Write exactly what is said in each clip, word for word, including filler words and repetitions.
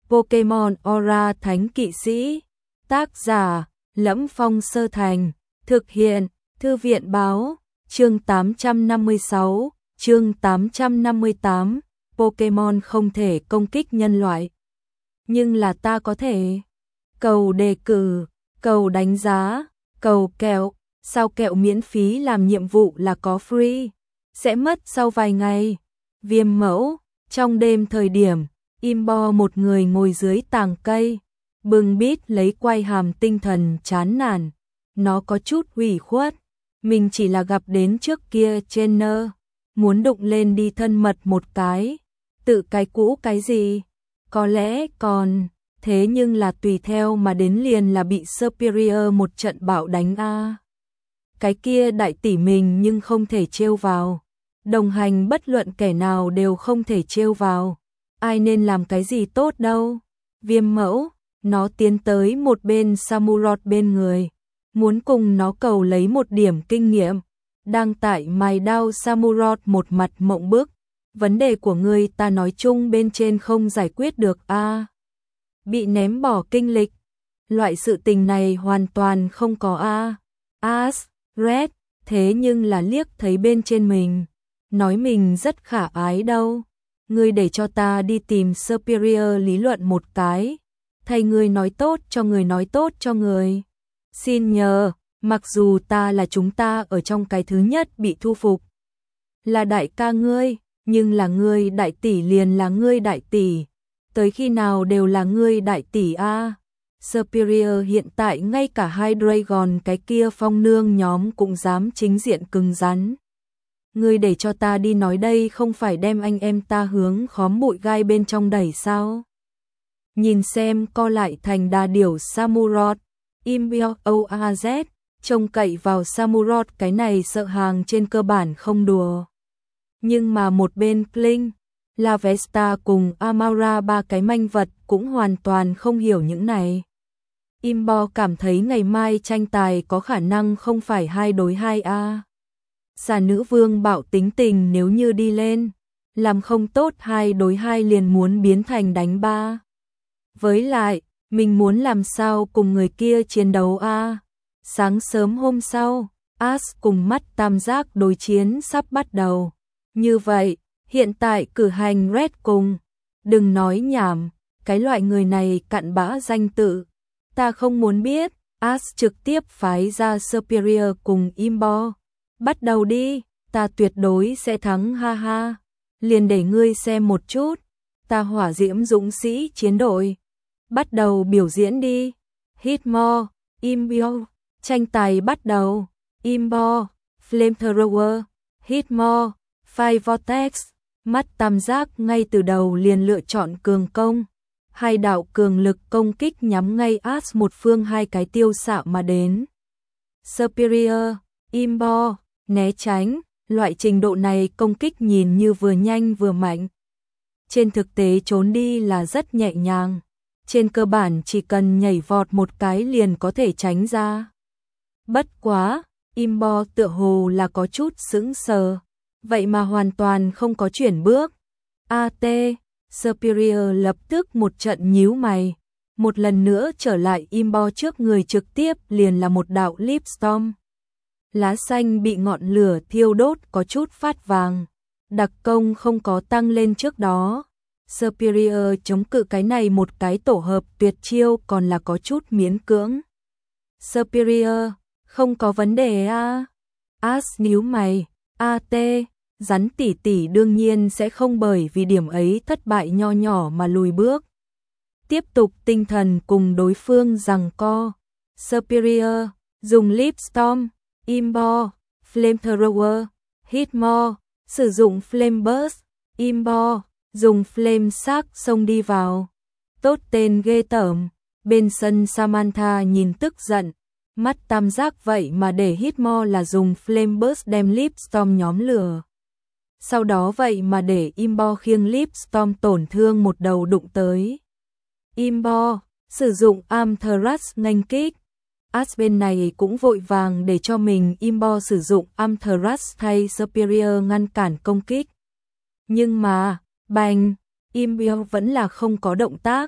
Pokemon Aura Thánh Kỵ Sĩ. Tác giả: Lẫm Phong Sơ Thành. Thực hiện: Thư viện Báo. Chương tám trăm năm mươi sáu, chương tám trăm năm mươi tám. Pokemon không thể công kích nhân loại, nhưng là ta có thể. Cầu đề cử, cầu đánh giá, cầu kẹo. Sao kẹo miễn phí làm nhiệm vụ là có free, sẽ mất sau vài ngày. Viêm mẫu. Trong đêm thời điểm, Imbo một người ngồi dưới tàng cây, bưng bít lấy quai hàm, tinh thần chán nản. Nó có chút ủy khuất, mình chỉ là gặp đến trước kia trainer, muốn đụng lên đi thân mật một cái. Tự cái cũ cái gì, có lẽ còn, thế nhưng là tùy theo mà đến liền là bị Superior một trận bạo đánh a. À. Cái kia đại tỷ mình nhưng không thể trêu vào. Đồng hành bất luận kẻ nào đều không thể trêu vào. Ai nên làm cái gì tốt đâu. Viêm mẫu, nó tiến tới một bên Samurott bên người, muốn cùng nó cầu lấy một điểm kinh nghiệm. Đang tại mài đao Samurott một mặt mộng bức. Vấn đề của ngươi ta nói chung bên trên không giải quyết được a. À. Bị ném bỏ kinh lịch. Loại sự tình này hoàn toàn không có a. À. As, Red, thế nhưng là liếc thấy bên trên mình, nói mình rất khả ái đâu. Ngươi để cho ta đi tìm Superior lý luận một cái, thay ngươi nói tốt cho người nói tốt cho người. Xin nhờ, mặc dù ta là chúng ta ở trong cái thứ nhất bị thu phục, là đại ca ngươi, nhưng là ngươi đại tỷ liền là ngươi đại tỷ, tới khi nào đều là ngươi đại tỷ a. À. Superior hiện tại ngay cả hai Dragon cái kia phong nương nhóm cũng dám chính diện cứng rắn. Ngươi để cho ta đi nói đây không phải đem anh em ta hướng khóm bụi gai bên trong đẩy sao? Nhìn xem co lại thành đà điểu Samurott, Imbo Oaz, trông cậy vào Samurott cái này sợ hàng trên cơ bản không đùa. Nhưng mà một bên Kling, Lavesta cùng Amaura ba cái manh vật cũng hoàn toàn không hiểu những này. Imbo cảm thấy ngày mai tranh tài có khả năng không phải hai đối hai a. À. Xà nữ vương bạo tính tình nếu như đi lên, làm không tốt hai đối hai liền muốn biến thành đánh ba. Với lại, mình muốn làm sao cùng người kia chiến đấu a. À. Sáng sớm hôm sau, Ash cùng mắt tam giác đối chiến sắp bắt đầu. Như vậy, hiện tại cử hành Red cùng, đừng nói nhảm, cái loại người này cặn bã danh tự. Ta không muốn biết. Ash trực tiếp phái ra Superior cùng Imbo. Bắt đầu đi, ta tuyệt đối sẽ thắng ha ha. Liền để ngươi xem một chút, ta hỏa diễm dũng sĩ chiến đội. Bắt đầu biểu diễn đi. Hitmore, Imbo, tranh tài bắt đầu. Imbo, Flamethrower, Hitmore, Fire Vortex. Mắt tam giác ngay từ đầu liền lựa chọn cường công. Hai đạo cường lực công kích nhắm ngay Ash một phương hai cái tiêu xạ mà đến. Superior, Imbo, né tránh, loại trình độ này công kích nhìn như vừa nhanh vừa mạnh. Trên thực tế trốn đi là rất nhẹ nhàng. Trên cơ bản chỉ cần nhảy vọt một cái liền có thể tránh ra. Bất quá, Imbo tựa hồ là có chút sững sờ. Vậy mà hoàn toàn không có chuyển bước. a tê, Superior lập tức một trận nhíu mày. Một lần nữa trở lại Imbo trước người trực tiếp liền là một đạo Leaf Storm. Lá xanh bị ngọn lửa thiêu đốt có chút phát vàng. Đặc công không có tăng lên trước đó. Superior chống cự cái này một cái tổ hợp tuyệt chiêu còn là có chút miễn cưỡng. Superior, không có vấn đề a. Ash nhíu mày, a tê, rắn tỷ tỷ đương nhiên sẽ không bởi vì điểm ấy thất bại nho nhỏ mà lùi bước. Tiếp tục tinh thần cùng đối phương giằng co. Superior, dùng Leaf Storm, Imbo, Flamethrower, Hitmore, sử dụng Flame Burst, Imbo, dùng Flame Shark xông đi vào. Tốt tên ghê tởm. Bên sân Samantha nhìn tức giận. Mắt tam giác vậy mà để Hitmore là dùng Flame Burst đem Leaf Storm nhóm lửa. Sau đó vậy mà để Imbo khiêng Leaf Storm tổn thương một đầu đụng tới. Imbo, sử dụng Amethyst nghênh kích. Ash bên này cũng vội vàng để cho mình Imbo sử dụng Amethyst thay Superior ngăn cản công kích. Nhưng mà, bành, Imbo vẫn là không có động tác.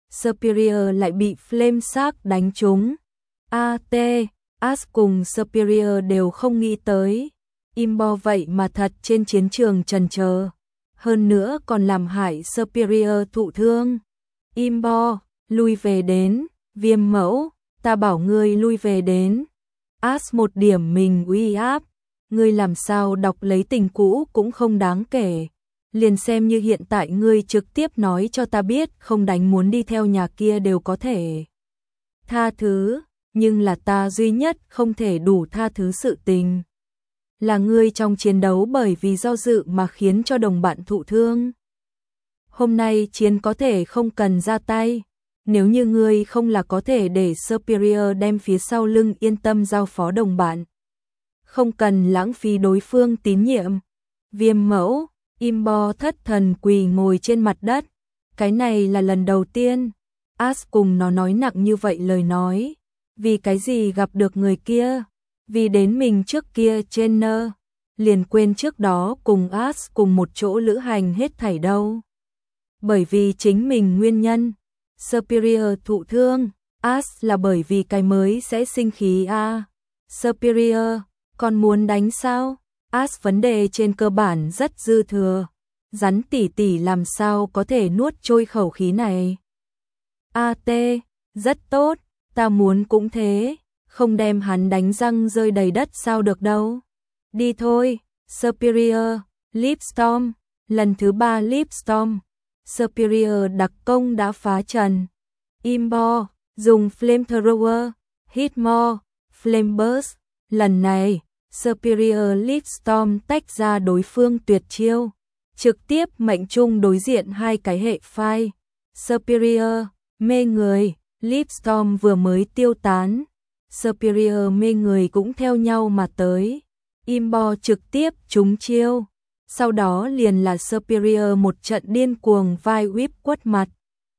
Superior lại bị Flame Shark đánh trúng. a tê, Ash cùng Superior đều không nghĩ tới. Imbo vậy mà thật trên chiến trường trần chờ. Hơn nữa còn làm hại Superior thụ thương. Imbo, lui về đến, Viêm Mẫu, ta bảo ngươi lui về đến. Ash một điểm mình uy áp. Ngươi làm sao đọc lấy tình cũ cũng không đáng kể. Liền xem như hiện tại ngươi trực tiếp nói cho ta biết không đánh muốn đi theo nhà kia đều có thể tha thứ, nhưng là ta duy nhất không thể đủ tha thứ sự tình. Là ngươi trong chiến đấu bởi vì do dự mà khiến cho đồng bạn thụ thương. Hôm nay chiến có thể không cần ra tay, nếu như ngươi không là có thể để Superior đem phía sau lưng yên tâm giao phó đồng bạn. Không cần lãng phí đối phương tín nhiệm. Viêm Mẫu, Imbo thất thần quỳ ngồi trên mặt đất. Cái này là lần đầu tiên Ash cùng nó nói nặng như vậy lời nói. Vì cái gì gặp được người kia? Vì đến mình trước kia trên nơ. Liền quên trước đó cùng Ash cùng một chỗ lữ hành hết thảy đâu. Bởi vì chính mình nguyên nhân. Superior thụ thương. Ash là bởi vì cái mới sẽ sinh khí a à. Superior, còn muốn đánh sao? Ash vấn đề trên cơ bản rất dư thừa. Rắn tỷ tỷ làm sao có thể nuốt trôi khẩu khí này? a tê, rất tốt, ta muốn cũng thế, không đem hắn đánh răng rơi đầy đất sao được đâu. Đi thôi, Superior, Leapstorm, lần thứ ba Leapstorm. Superior đặc công đã phá trần. Imbo, dùng Flamethrower, Hitmore, Flame Burst, lần này Superior Leapstorm tách ra đối phương tuyệt chiêu, trực tiếp mệnh trung đối diện hai cái hệ phai. Superior, mê người, Leapstorm vừa mới tiêu tán. Superior mê người cũng theo nhau mà tới. Imbo trực tiếp trúng chiêu. Sau đó liền là Superior một trận điên cuồng vai whip quất mặt.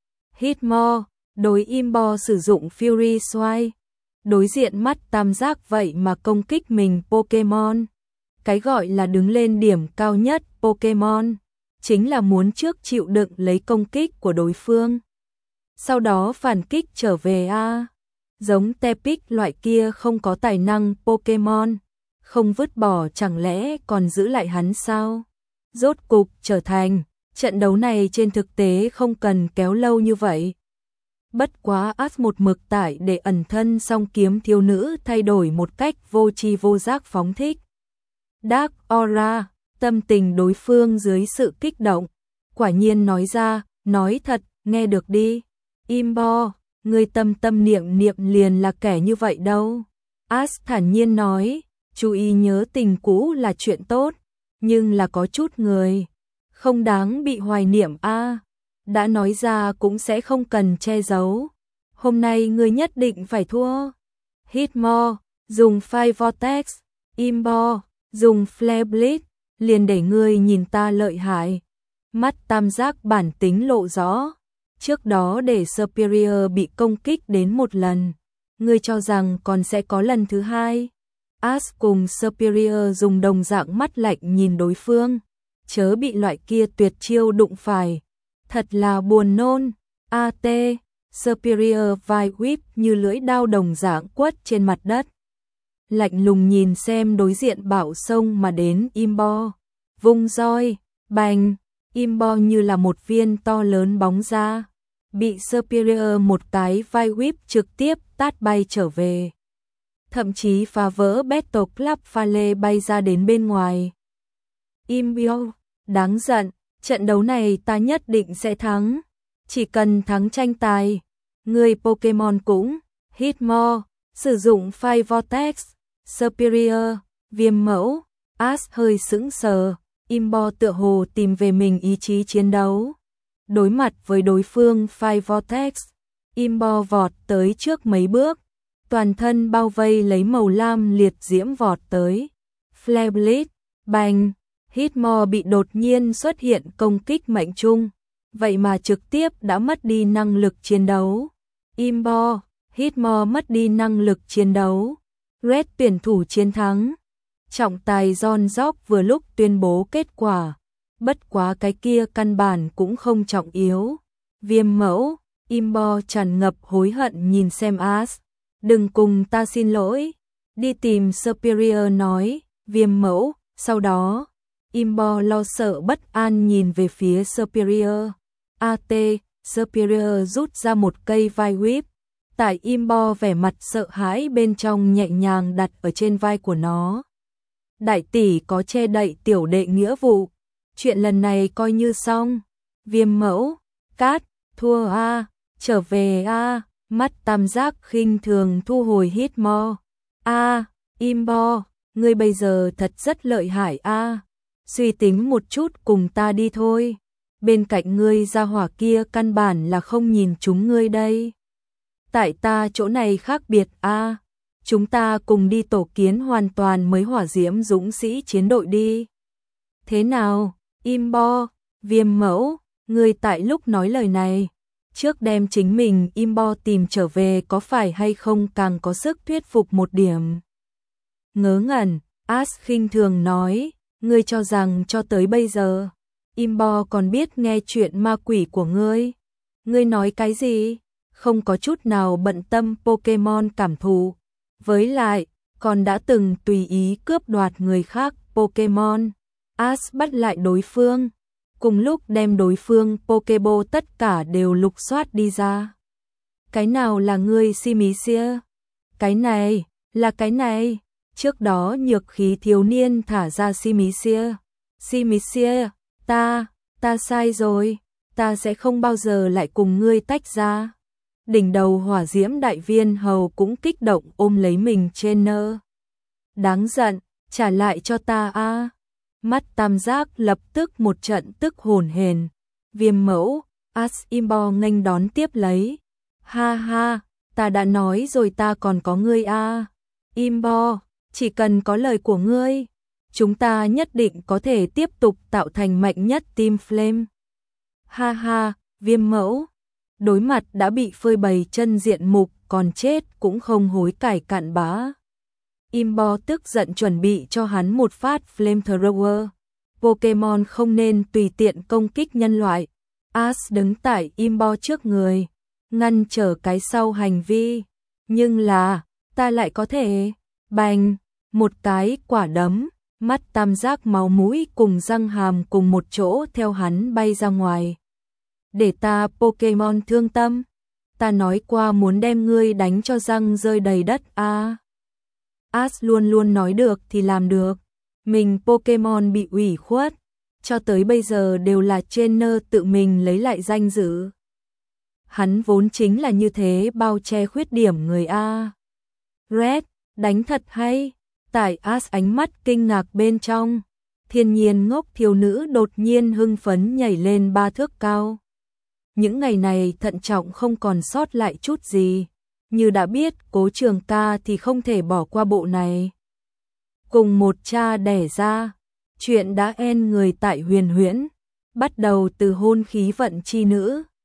Hitmore, đối Imbo sử dụng Fury Swipe. Đối diện mắt tam giác vậy mà công kích mình Pokemon. Cái gọi là đứng lên điểm cao nhất Pokemon, chính là muốn trước chịu đựng lấy công kích của đối phương. Sau đó phản kích trở về a. Giống Tepic loại kia không có tài năng Pokemon, không vứt bỏ chẳng lẽ còn giữ lại hắn sao? Rốt cục trở thành, trận đấu này trên thực tế không cần kéo lâu như vậy. Bất quá Ash một mực tải để ẩn thân song kiếm thiếu nữ thay đổi một cách vô tri vô giác phóng thích. Dark Aura, tâm tình đối phương dưới sự kích động. Quả nhiên nói ra, nói thật, nghe được đi. Imbo, người tâm tâm niệm niệm liền là kẻ như vậy đâu. Ash thản nhiên nói, chú ý nhớ tình cũ là chuyện tốt, nhưng là có chút người không đáng bị hoài niệm a. Đã nói ra cũng sẽ không cần che giấu. Hôm nay ngươi nhất định phải thua. Hitmore, dùng Fire Vortex. Imbo, dùng Flare Blitz. Liền để ngươi nhìn ta lợi hại. Mắt tam giác bản tính lộ rõ. Trước đó để Superior bị công kích đến một lần. Ngươi cho rằng còn sẽ có lần thứ hai. Ash cùng Superior dùng đồng dạng mắt lạnh nhìn đối phương. Chớ bị loại kia tuyệt chiêu đụng phải. Thật là buồn nôn. a tê, Superior vai whip như lưỡi đao đồng dạng quất trên mặt đất. Lạnh lùng nhìn xem đối diện bạo sông mà đến Imbo. Vung roi, bành, Imbo như là một viên to lớn bóng ra. Bị Superior một cái vai whip trực tiếp tát bay trở về. Thậm chí phá vỡ Battle Club pha lê bay ra đến bên ngoài. Imbo, đáng giận. Trận đấu này ta nhất định sẽ thắng. Chỉ cần thắng tranh tài. Người Pokemon cũng. Hitmore, sử dụng Fire Vortex. Superior, Viêm Mẫu. Ash hơi sững sờ. Imbo tựa hồ tìm về mình ý chí chiến đấu. Đối mặt với đối phương Fire Vortex, Imbo vọt tới trước mấy bước. Toàn thân bao vây lấy màu lam liệt diễm vọt tới. Flare Blitz, bành. Hitmore bị đột nhiên xuất hiện công kích mệnh trung, vậy mà trực tiếp đã mất đi năng lực chiến đấu. Imbo, Hitmore mất đi năng lực chiến đấu. Red tuyển thủ chiến thắng. Trọng tài John Jock vừa lúc tuyên bố kết quả. Bất quá cái kia căn bản cũng không trọng yếu. Viêm Mẫu, Imbo tràn ngập hối hận nhìn xem As. Đừng cùng ta xin lỗi. Đi tìm Superior nói, Viêm mẫu. Sau đó, Imbo lo sợ bất an nhìn về phía Superior. a tê, Superior rút ra một cây vai whip. Tại Imbo vẻ mặt sợ hãi bên trong nhẹ nhàng đặt ở trên vai của nó. Đại tỷ có che đậy tiểu đệ nghĩa vụ. Chuyện lần này coi như xong. Viêm mẫu, cát, thua a, trở về a, mắt tam giác khinh thường thu hồi hít mo. A, Imbo, ngươi bây giờ thật rất lợi hại a. Suy tính một chút cùng ta đi thôi. Bên cạnh ngươi gia hỏa kia căn bản là không nhìn chúng ngươi đây. Tại ta chỗ này khác biệt a. Chúng ta cùng đi tổ kiến hoàn toàn mới hỏa diễm dũng sĩ chiến đội đi. Thế nào, Imbo, Viêm mẫu, ngươi tại lúc nói lời này, trước đem chính mình Imbo tìm trở về có phải hay không càng có sức thuyết phục một điểm. Ngớ ngẩn, As khinh thường nói, ngươi cho rằng cho tới bây giờ, Imbo còn biết nghe chuyện ma quỷ của ngươi. Ngươi nói cái gì? Không có chút nào bận tâm Pokemon cảm thụ. Với lại, còn đã từng tùy ý cướp đoạt người khác Pokemon. As bắt lại đối phương, cùng lúc đem đối phương Pokeball tất cả đều lục soát đi ra. Cái nào là ngươi Simicia? Cái này, là cái này. Trước đó nhược khí thiếu niên thả ra Simicia. Simicia, ta, ta sai rồi, ta sẽ không bao giờ lại cùng ngươi tách ra. Đỉnh đầu hỏa diễm đại viên hầu cũng kích động ôm lấy mình trên nơ. Đáng giận, trả lại cho ta a. Mắt tam giác lập tức một trận tức hồn hển. Viêm mẫu, As Imbo nghênh đón tiếp lấy. Ha ha, ta đã nói rồi ta còn có ngươi a. Imbo, chỉ cần có lời của ngươi, chúng ta nhất định có thể tiếp tục tạo thành mạnh nhất Team Flame. Ha ha, Viêm mẫu, đối mặt đã bị phơi bày chân diện mục còn chết cũng không hối cải cặn bã. Imbo tức giận chuẩn bị cho hắn một phát Flamethrower. Pokemon không nên tùy tiện công kích nhân loại. As đứng tại Imbo trước người, ngăn trở cái sau hành vi. Nhưng là, ta lại có thể, bành, một cái quả đấm, mắt tam giác máu mũi cùng răng hàm cùng một chỗ theo hắn bay ra ngoài. Để ta Pokemon thương tâm, ta nói qua muốn đem ngươi đánh cho răng rơi đầy đất a. À. As luôn luôn nói được thì làm được, mình Pokemon bị ủy khuất, cho tới bây giờ đều là trainer tự mình lấy lại danh dự. Hắn vốn chính là như thế bao che khuyết điểm người a. Red, đánh thật hay. Tại As ánh mắt kinh ngạc bên trong, thiên nhiên ngốc thiếu nữ đột nhiên hưng phấn nhảy lên ba thước cao. Những ngày này thận trọng không còn sót lại chút gì, như đã biết Cố Trường Ca thì không thể bỏ qua bộ này. Cùng một cha đẻ ra, chuyện đã en người tại Huyền Huyễn, bắt đầu từ hôn khí vận chi nữ,